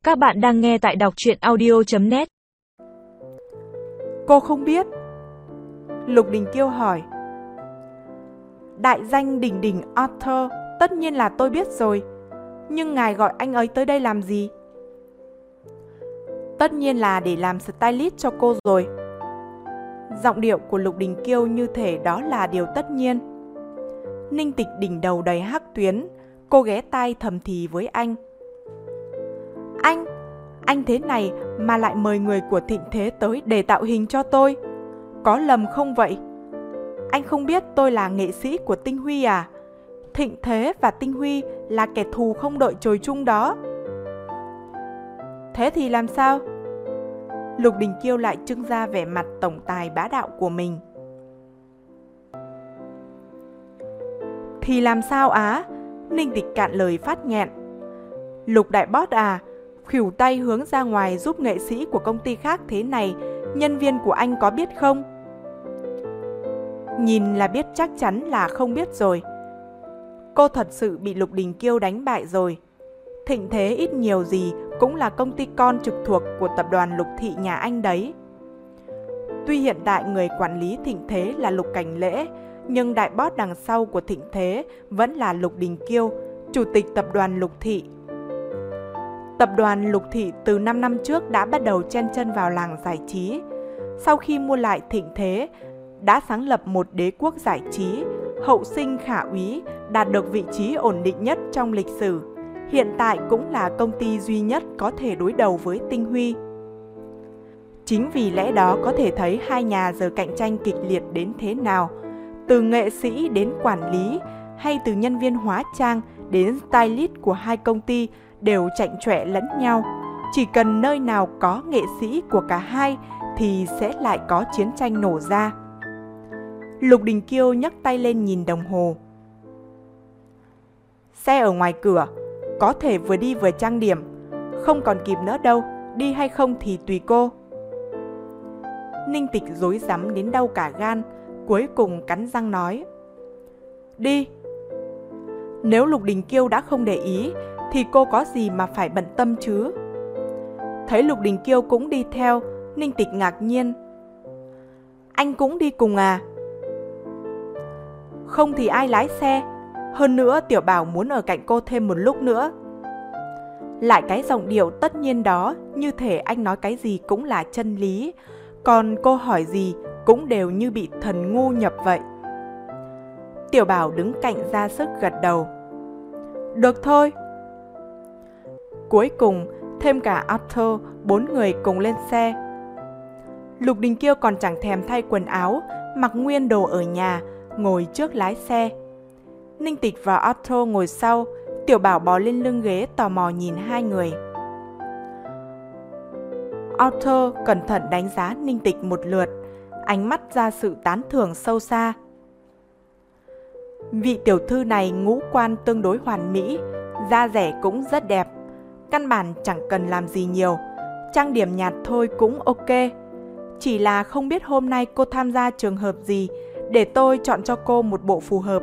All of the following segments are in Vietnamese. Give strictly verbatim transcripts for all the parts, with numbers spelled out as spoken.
Các bạn đang nghe tại đọc truyện audio chấm net. Cô không biết? Lục Đình Kiêu hỏi. Đại danh đỉnh đỉnh Arthur, tất nhiên là tôi biết rồi. Nhưng ngài gọi anh ấy tới đây làm gì? Tất nhiên là để làm stylist cho cô rồi. Giọng điệu của Lục Đình Kiêu như thể đó là điều tất nhiên. Ninh Tịch đỉnh đầu đầy hắc tuyến, cô ghé tai thầm thì với anh. Anh, anh thế này mà lại mời người của Thịnh Thế tới để tạo hình cho tôi. Có lầm không vậy? Anh không biết tôi là nghệ sĩ của Tinh Huy à? Thịnh Thế và Tinh Huy là kẻ thù không đội trời chung đó. Thế thì làm sao? Lục Đình Kiêu lại trưng ra vẻ mặt tổng tài bá đạo của mình. Thì làm sao á? Ninh Tịch cạn lời phát nghẹn. Lục đại boss à, khuỷu tay hướng ra ngoài giúp nghệ sĩ của công ty khác thế này, nhân viên của anh có biết không? Nhìn là biết chắc chắn là không biết rồi. Cô thật sự bị Lục Đình Kiêu đánh bại rồi. Thịnh Thế ít nhiều gì cũng là công ty con trực thuộc của tập đoàn Lục Thị nhà anh đấy. Tuy hiện tại người quản lý Thịnh Thế là Lục Cảnh Lễ, nhưng đại boss đằng sau của Thịnh Thế vẫn là Lục Đình Kiêu, chủ tịch tập đoàn Lục Thị. Tập đoàn Lục Thị từ năm năm trước đã bắt đầu chen chân vào làng giải trí. Sau khi mua lại Thịnh Thế, đã sáng lập một đế quốc giải trí, hậu sinh khả úy, đạt được vị trí ổn định nhất trong lịch sử. Hiện tại cũng là công ty duy nhất có thể đối đầu với Tinh Huy. Chính vì lẽ đó có thể thấy hai nhà giờ cạnh tranh kịch liệt đến thế nào. Từ nghệ sĩ đến quản lý, hay từ nhân viên hóa trang đến stylist của hai công ty đều chạnh chọe lẫn nhau. Chỉ cần nơi nào có nghệ sĩ của cả hai thì sẽ lại có chiến tranh nổ ra. Lục Đình Kiêu nhấc tay lên nhìn đồng hồ. Xe ở ngoài cửa, có thể vừa đi vừa trang điểm. Không còn kịp nữa đâu, đi hay không thì tùy cô. Ninh Tịch rối rắm đến đau cả gan, cuối cùng cắn răng nói. Đi. Nếu Lục Đình Kiêu đã không để ý, thì cô có gì mà phải bận tâm chứ? Thấy Lục Đình Kiêu cũng đi theo, Ninh Tịch ngạc nhiên. Anh cũng đi cùng à? Không thì ai lái xe? Hơn nữa Tiểu Bảo muốn ở cạnh cô thêm một lúc nữa. Lại cái giọng điệu tất nhiên đó, như thể anh nói cái gì cũng là chân lý, còn cô hỏi gì cũng đều như bị thần ngu nhập vậy. Tiểu Bảo đứng cạnh ra sức gật đầu. Được thôi. Cuối cùng, thêm cả Arthur, bốn người cùng lên xe. Lục Đình Kiêu còn chẳng thèm thay quần áo, mặc nguyên đồ ở nhà, ngồi trước lái xe. Ninh Tịch và Arthur ngồi sau, Tiểu Bảo bò lên lưng ghế tò mò nhìn hai người. Arthur cẩn thận đánh giá Ninh Tịch một lượt, ánh mắt ra sự tán thưởng sâu xa. Vị tiểu thư này ngũ quan tương đối hoàn mỹ, da dẻ cũng rất đẹp. Căn bản chẳng cần làm gì nhiều, trang điểm nhạt thôi cũng ok. Chỉ là không biết hôm nay cô tham gia trường hợp gì, để tôi chọn cho cô một bộ phù hợp.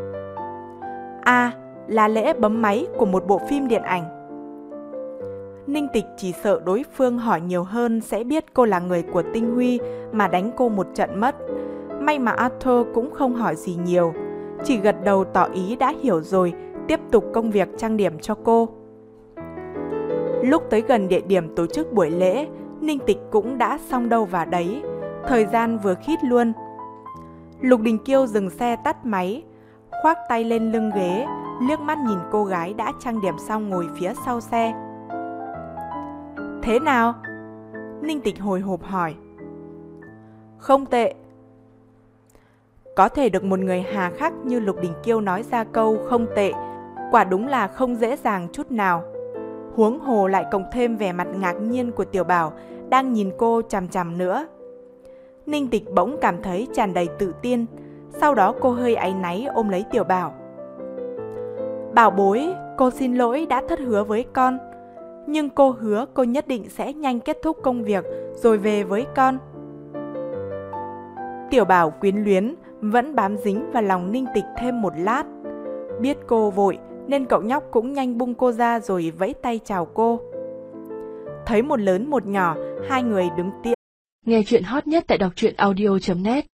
À, là lễ bấm máy của một bộ phim điện ảnh. Ninh Tịch chỉ sợ đối phương hỏi nhiều hơn sẽ biết cô là người của Tinh Huy mà đánh cô một trận mất. May mà Arthur cũng không hỏi gì nhiều, chỉ gật đầu tỏ ý đã hiểu rồi, tiếp tục công việc trang điểm cho cô. Lúc tới gần địa điểm tổ chức buổi lễ, Ninh Tịch cũng đã xong đâu vào đấy, thời gian vừa khít luôn. Lục Đình Kiêu dừng xe tắt máy, khoác tay lên lưng ghế, liếc mắt nhìn cô gái đã trang điểm xong ngồi phía sau xe. Thế nào? Ninh Tịch hồi hộp hỏi. Không tệ. Có thể được một người hà khắc như Lục Đình Kiêu nói ra câu không tệ, quả đúng là không dễ dàng chút nào. Huống hồ lại cộng thêm vẻ mặt ngạc nhiên của Tiểu Bảo đang nhìn cô chằm chằm nữa. Ninh Tịch bỗng cảm thấy tràn đầy tự tin, sau đó cô hơi áy náy ôm lấy Tiểu Bảo. Bảo bối, cô xin lỗi đã thất hứa với con, nhưng cô hứa cô nhất định sẽ nhanh kết thúc công việc rồi về với con. Tiểu Bảo quyến luyến, vẫn bám dính vào lòng Ninh Tịch thêm một lát. Biết cô vội nên cậu nhóc cũng nhanh bung cô ra rồi vẫy tay chào cô. Thấy một lớn một nhỏ, hai người đứng tiễn. Nghe chuyện hot nhất tại đọc truyện audio chấm net